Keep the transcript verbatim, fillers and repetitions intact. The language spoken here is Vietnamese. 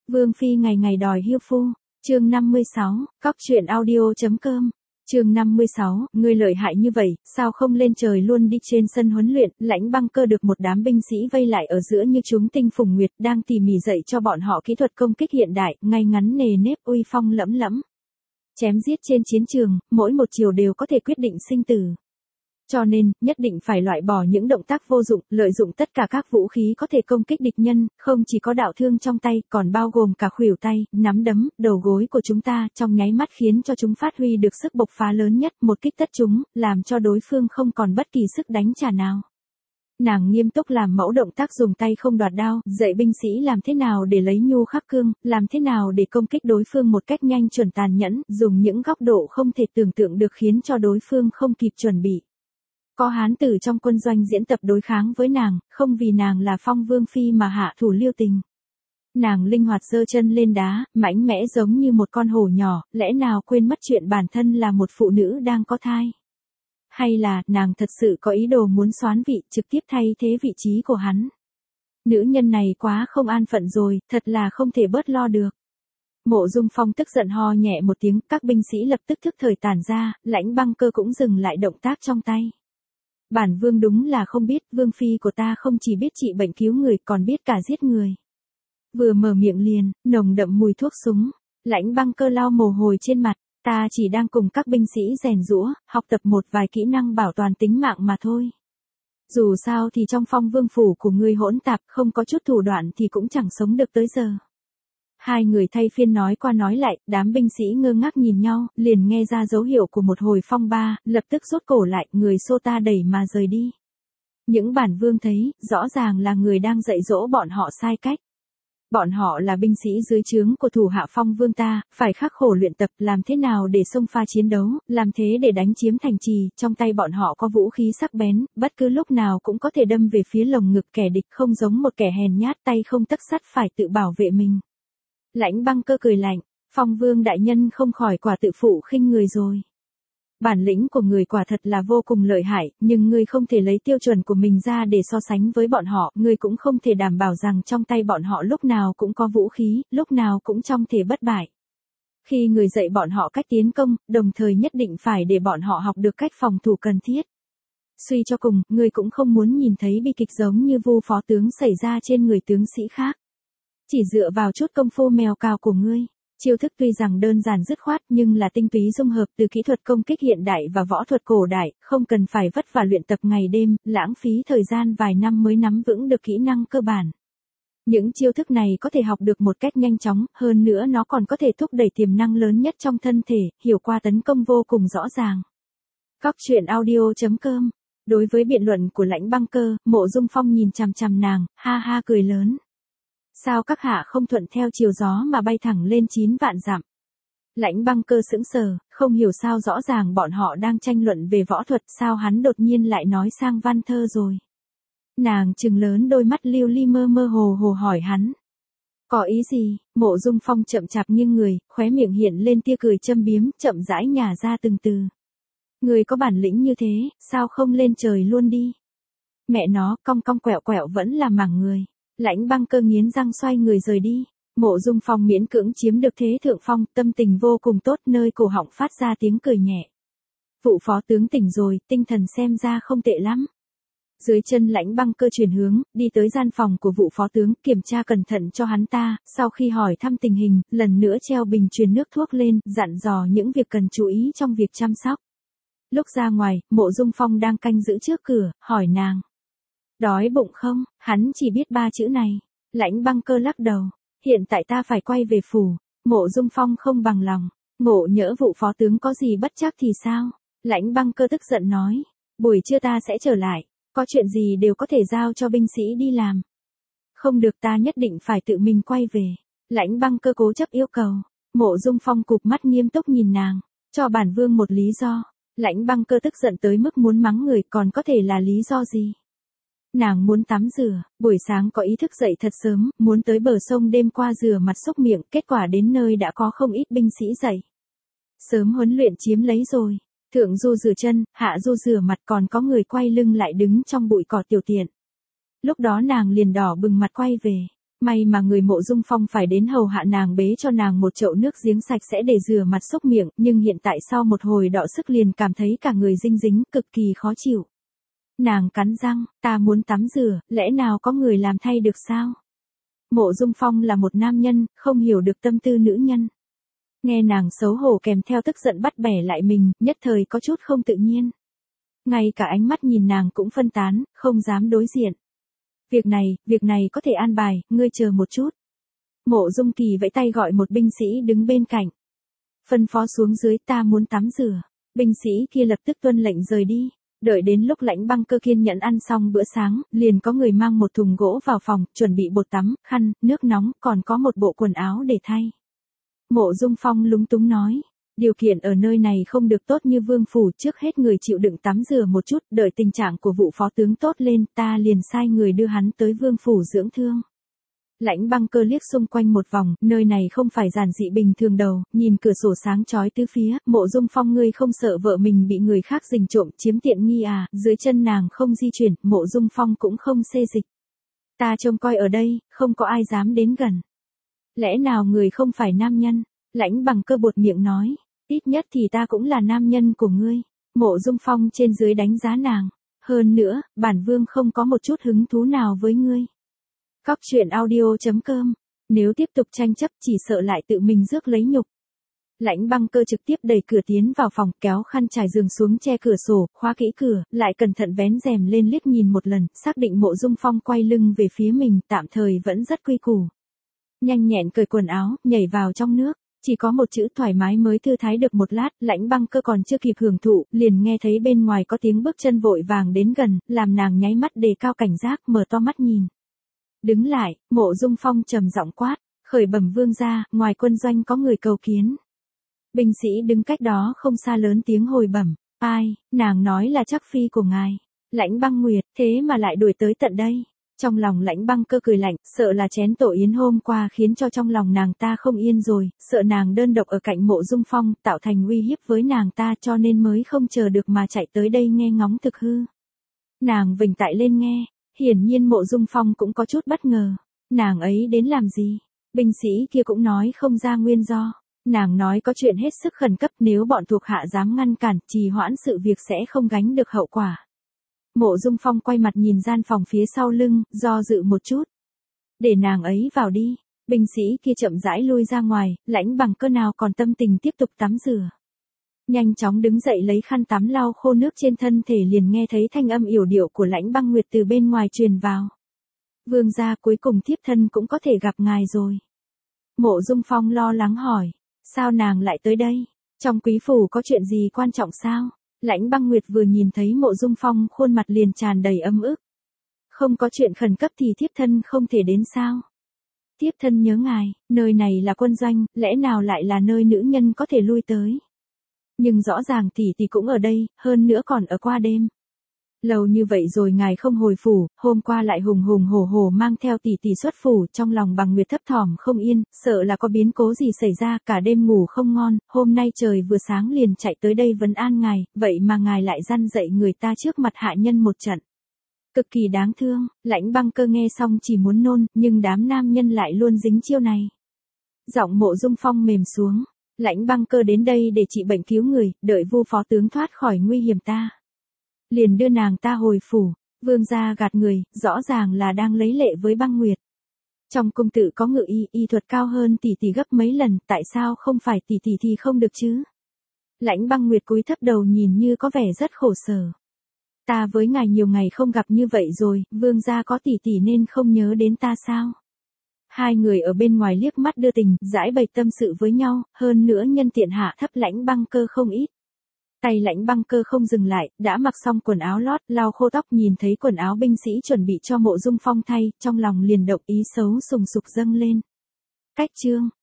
Vương Phi ngày ngày đòi hiêu phu, chương năm mươi sáu, cóc truyện audio.com. Chương năm mươi sáu, ngươi lợi hại như vậy, sao không lên trời luôn đi? Trên sân huấn luyện, Lãnh Băng Cơ được một đám binh sĩ vây lại ở giữa như chúng tinh phùng nguyệt, đang tỉ mỉ dạy cho bọn họ kỹ thuật công kích hiện đại, ngay ngắn nề nếp, uy phong lẫm lẫm. Chém giết trên chiến trường, mỗi một chiều đều có thể quyết định sinh tử. Cho nên, nhất định phải loại bỏ những động tác vô dụng, lợi dụng tất cả các vũ khí có thể công kích địch nhân, không chỉ có đạo thương trong tay, còn bao gồm cả khuỷu tay, nắm đấm, đầu gối của chúng ta, trong nháy mắt khiến cho chúng phát huy được sức bộc phá lớn nhất, một kích tất chúng, làm cho đối phương không còn bất kỳ sức đánh trả nào. Nàng nghiêm túc làm mẫu động tác dùng tay không đoạt đao, dạy binh sĩ làm thế nào để lấy nhu khắc cương, làm thế nào để công kích đối phương một cách nhanh chuẩn tàn nhẫn, dùng những góc độ không thể tưởng tượng được khiến cho đối phương không kịp chuẩn bị. Có hán tử trong quân doanh diễn tập đối kháng với nàng, không vì nàng là Phong Vương Phi mà hạ thủ lưu tình. Nàng linh hoạt giơ chân lên đá, mãnh mẽ giống như một con hổ nhỏ, lẽ nào quên mất chuyện bản thân là một phụ nữ đang có thai? Hay là, nàng thật sự có ý đồ muốn soán vị, trực tiếp thay thế vị trí của hắn? Nữ nhân này quá không an phận rồi, thật là không thể bớt lo được. Mộ Dung Phong tức giận ho nhẹ một tiếng, các binh sĩ lập tức thức thời tản ra, Lãnh Băng Cơ cũng dừng lại động tác trong tay. Bản vương đúng là không biết, vương phi của ta không chỉ biết trị bệnh cứu người còn biết cả giết người. Vừa mở miệng liền, nồng đậm mùi thuốc súng. Lãnh Băng Cơ lau mồ hôi trên mặt, ta chỉ đang cùng các binh sĩ rèn giũa, học tập một vài kỹ năng bảo toàn tính mạng mà thôi. Dù sao thì trong Phong Vương phủ của ngươi hỗn tạp, không có chút thủ đoạn thì cũng chẳng sống được tới giờ. Hai người thay phiên nói qua nói lại, đám binh sĩ ngơ ngác nhìn nhau, liền nghe ra dấu hiệu của một hồi phong ba, lập tức rút cổ lại, người xô ta đẩy mà rời đi. Những bản vương thấy, rõ ràng là người đang dạy dỗ bọn họ sai cách. Bọn họ là binh sĩ dưới trướng của thủ hạ Phong Vương ta, phải khắc khổ luyện tập làm thế nào để xông pha chiến đấu, làm thế để đánh chiếm thành trì, trong tay bọn họ có vũ khí sắc bén, bất cứ lúc nào cũng có thể đâm về phía lồng ngực kẻ địch, không giống một kẻ hèn nhát tay không tấc sắt phải tự bảo vệ mình. Lãnh Băng Cơ cười lạnh, Phong Vương đại nhân không khỏi quả tự phụ khinh người rồi. Bản lĩnh của người quả thật là vô cùng lợi hại, nhưng ngươi không thể lấy tiêu chuẩn của mình ra để so sánh với bọn họ, ngươi cũng không thể đảm bảo rằng trong tay bọn họ lúc nào cũng có vũ khí, lúc nào cũng trong thể bất bại. Khi người dạy bọn họ cách tiến công, đồng thời nhất định phải để bọn họ học được cách phòng thủ cần thiết. Suy cho cùng, ngươi cũng không muốn nhìn thấy bi kịch giống như Vu phó tướng xảy ra trên người tướng sĩ khác. Chỉ dựa vào chút công phu mèo cào của ngươi, chiêu thức tuy rằng đơn giản dứt khoát nhưng là tinh túy dung hợp từ kỹ thuật công kích hiện đại và võ thuật cổ đại, không cần phải vất vả luyện tập ngày đêm, lãng phí thời gian vài năm mới nắm vững được kỹ năng cơ bản. Những chiêu thức này có thể học được một cách nhanh chóng, hơn nữa nó còn có thể thúc đẩy tiềm năng lớn nhất trong thân thể, hiểu qua tấn công vô cùng rõ ràng. Cóc truyện audio.com. Đối với biện luận của Lãnh Băng Cơ, Mộ Dung Phong nhìn chằm chằm nàng, ha ha cười lớn. Sao các hạ không thuận theo chiều gió mà bay thẳng lên chín vạn dặm? Lãnh Băng Cơ sững sờ, không hiểu sao rõ ràng bọn họ đang tranh luận về võ thuật, sao hắn đột nhiên lại nói sang văn thơ rồi. Nàng trừng lớn đôi mắt liêu li mơ mơ hồ hồ hỏi hắn. Có ý gì? Mộ Dung Phong chậm chạp nghiêng người, khóe miệng hiện lên tia cười châm biếm, chậm rãi nhả ra từng từ. Người có bản lĩnh như thế, sao không lên trời luôn đi? Mẹ nó, cong cong quẹo quẹo vẫn là mảng người. Lãnh Băng Cơ nghiến răng xoay người rời đi. Mộ Dung Phong miễn cưỡng chiếm được thế thượng phong, tâm tình vô cùng tốt, nơi cổ họng phát ra tiếng cười nhẹ. Vụ phó tướng tỉnh rồi, tinh thần xem ra không tệ lắm. Dưới chân Lãnh Băng Cơ chuyển hướng, đi tới gian phòng của vụ phó tướng, kiểm tra cẩn thận cho hắn ta, sau khi hỏi thăm tình hình, lần nữa treo bình truyền nước thuốc lên, dặn dò những việc cần chú ý trong việc chăm sóc. Lúc ra ngoài, Mộ Dung Phong đang canh giữ trước cửa, hỏi nàng. Đói bụng không? Hắn chỉ biết ba chữ này. Lãnh Băng Cơ lắc đầu. Hiện tại ta phải quay về phủ. Mộ Dung Phong không bằng lòng. Ngộ nhỡ vụ phó tướng có gì bất chắc thì sao? Lãnh Băng Cơ tức giận nói. Buổi trưa ta sẽ trở lại. Có chuyện gì đều có thể giao cho binh sĩ đi làm. Không được, ta nhất định phải tự mình quay về. Lãnh Băng Cơ cố chấp yêu cầu. Mộ Dung Phong cụp mắt nghiêm túc nhìn nàng. Cho bản vương một lý do. Lãnh Băng Cơ tức giận tới mức muốn mắng người, còn có thể là lý do gì? Nàng muốn tắm rửa, buổi sáng có ý thức dậy thật sớm, muốn tới bờ sông đêm qua rửa mặt xúc miệng, kết quả đến nơi đã có không ít binh sĩ dậy. Sớm huấn luyện chiếm lấy rồi. Thượng du rửa chân, hạ du rửa mặt, còn có người quay lưng lại đứng trong bụi cỏ tiểu tiện. Lúc đó nàng liền đỏ bừng mặt quay về. May mà người Mộ Dung Phong phải đến hầu hạ nàng bế cho nàng một chậu nước giếng sạch sẽ để rửa mặt xúc miệng, nhưng hiện tại sau một hồi đọ sức liền cảm thấy cả người dinh dính, cực kỳ khó chịu. Nàng cắn răng, ta muốn tắm rửa, lẽ nào có người làm thay được sao? Mộ Dung Phong là một nam nhân, không hiểu được tâm tư nữ nhân. Nghe nàng xấu hổ kèm theo tức giận bắt bẻ lại mình, nhất thời có chút không tự nhiên. Ngay cả ánh mắt nhìn nàng cũng phân tán, không dám đối diện. Việc này, việc này có thể an bài, ngươi chờ một chút. Mộ Dung Kỳ vẫy tay gọi một binh sĩ đứng bên cạnh. Phân phó xuống dưới, ta muốn tắm rửa. Binh sĩ kia lập tức tuân lệnh rời đi. Đợi đến lúc Lãnh Băng Cơ kiên nhẫn ăn xong bữa sáng, liền có người mang một thùng gỗ vào phòng, chuẩn bị bột tắm, khăn, nước nóng, còn có một bộ quần áo để thay. Mộ Dung Phong lúng túng nói, điều kiện ở nơi này không được tốt như vương phủ, trước hết người chịu đựng tắm rửa một chút, đợi tình trạng của vụ phó tướng tốt lên, ta liền sai người đưa hắn tới vương phủ dưỡng thương. Lãnh Băng Cơ liếc xung quanh một vòng, nơi này không phải giản dị bình thường đâu, nhìn cửa sổ sáng chói tứ phía, Mộ Dung Phong ngươi không sợ vợ mình bị người khác rình trộm, chiếm tiện nghi à? Dưới chân nàng không di chuyển, Mộ Dung Phong cũng không xê dịch. Ta trông coi ở đây, không có ai dám đến gần. Lẽ nào người không phải nam nhân? Lãnh Băng Cơ buột miệng nói, ít nhất thì ta cũng là nam nhân của ngươi. Mộ Dung Phong trên dưới đánh giá nàng. Hơn nữa, bản vương không có một chút hứng thú nào với ngươi. Cóc truyện audio chấm com. Nếu tiếp tục tranh chấp chỉ sợ lại tự mình rước lấy nhục. Lãnh Băng Cơ trực tiếp đẩy cửa tiến vào phòng, kéo khăn trải giường xuống che cửa sổ, khóa kỹ cửa, lại cẩn thận vén rèm lên liếc nhìn một lần, xác định Mộ Dung Phong quay lưng về phía mình, tạm thời vẫn rất quy củ. Nhanh nhẹn cởi quần áo, nhảy vào trong nước. Chỉ có một chữ thoải mái mới thư thái được một lát, Lãnh Băng Cơ còn chưa kịp hưởng thụ, liền nghe thấy bên ngoài có tiếng bước chân vội vàng đến gần, làm nàng nháy mắt đề cao cảnh giác, mở to mắt nhìn. Đứng lại, Mộ Dung Phong trầm giọng quát, khởi bẩm vương gia, ngoài quân doanh có người cầu kiến. Binh sĩ đứng cách đó không xa lớn tiếng hồi bẩm, ai, nàng nói là chắc phi của ngài. Lãnh Băng Nguyệt, thế mà lại đuổi tới tận đây. Trong lòng Lãnh Băng Cơ cười lạnh, sợ là chén tổ yến hôm qua khiến cho trong lòng nàng ta không yên rồi, sợ nàng đơn độc ở cạnh Mộ Dung Phong, tạo thành uy hiếp với nàng ta cho nên mới không chờ được mà chạy tới đây nghe ngóng thực hư. Nàng vểnh tại lên nghe, hiển nhiên Mộ Dung Phong cũng có chút bất ngờ. Nàng ấy đến làm gì? Binh sĩ kia cũng nói không ra nguyên do. Nàng nói có chuyện hết sức khẩn cấp, nếu bọn thuộc hạ dám ngăn cản, trì hoãn sự việc sẽ không gánh được hậu quả. Mộ Dung Phong quay mặt nhìn gian phòng phía sau lưng, do dự một chút. Để nàng ấy vào đi. Binh sĩ kia chậm rãi lui ra ngoài, Lãnh Băng Cơ nào còn tâm tình tiếp tục tắm rửa. Nhanh chóng đứng dậy lấy khăn tắm lau khô nước trên thân thể, liền nghe thấy thanh âm yểu điệu của Lãnh Băng Nguyệt từ bên ngoài truyền vào. Vương gia, cuối cùng thiếp thân cũng có thể gặp ngài rồi. Mộ Dung Phong lo lắng hỏi, sao nàng lại tới đây? Trong quý phủ có chuyện gì quan trọng sao? Lãnh Băng Nguyệt vừa nhìn thấy Mộ Dung Phong khuôn mặt liền tràn đầy ấm ức. Không có chuyện khẩn cấp thì thiếp thân không thể đến sao? Thiếp thân nhớ ngài, nơi này là quân doanh, lẽ nào lại là nơi nữ nhân có thể lui tới? Nhưng rõ ràng tỷ tỷ cũng ở đây, hơn nữa còn ở qua đêm. Lâu như vậy rồi ngài không hồi phủ, hôm qua lại hùng hùng hổ hổ mang theo tỷ tỷ xuất phủ, trong lòng Bằng Nguyệt thấp thỏm không yên, sợ là có biến cố gì xảy ra, cả đêm ngủ không ngon, hôm nay trời vừa sáng liền chạy tới đây vấn an ngài, vậy mà ngài lại răn dạy người ta trước mặt hạ nhân một trận. Cực kỳ đáng thương. Lãnh Băng Cơ nghe xong chỉ muốn nôn, nhưng đám nam nhân lại luôn dính chiêu này. Giọng Mộ Dung Phong mềm xuống. Lãnh Băng Cơ đến đây để trị bệnh cứu người, đợi Vu phó tướng thoát khỏi nguy hiểm ta liền đưa nàng ta hồi phủ. Vương gia gạt người, rõ ràng là đang lấy lệ với Băng Nguyệt. Trong cung tự có ngự y, y thuật cao hơn tỷ tỷ gấp mấy lần, tại sao không phải tỷ tỷ thì không được chứ? Lãnh Băng Nguyệt cúi thấp đầu nhìn như có vẻ rất khổ sở. Ta với ngài nhiều ngày không gặp như vậy rồi, vương gia có tỷ tỷ nên không nhớ đến ta sao? Hai người ở bên ngoài liếc mắt đưa tình, giải bày tâm sự với nhau, hơn nữa nhân tiện hạ thấp Lãnh Băng Cơ không ít. Tay Lãnh Băng Cơ không dừng lại, đã mặc xong quần áo lót, lau khô tóc, nhìn thấy quần áo binh sĩ chuẩn bị cho Mộ Dung Phong thay, trong lòng liền động ý xấu sùng sục dâng lên. Cách chương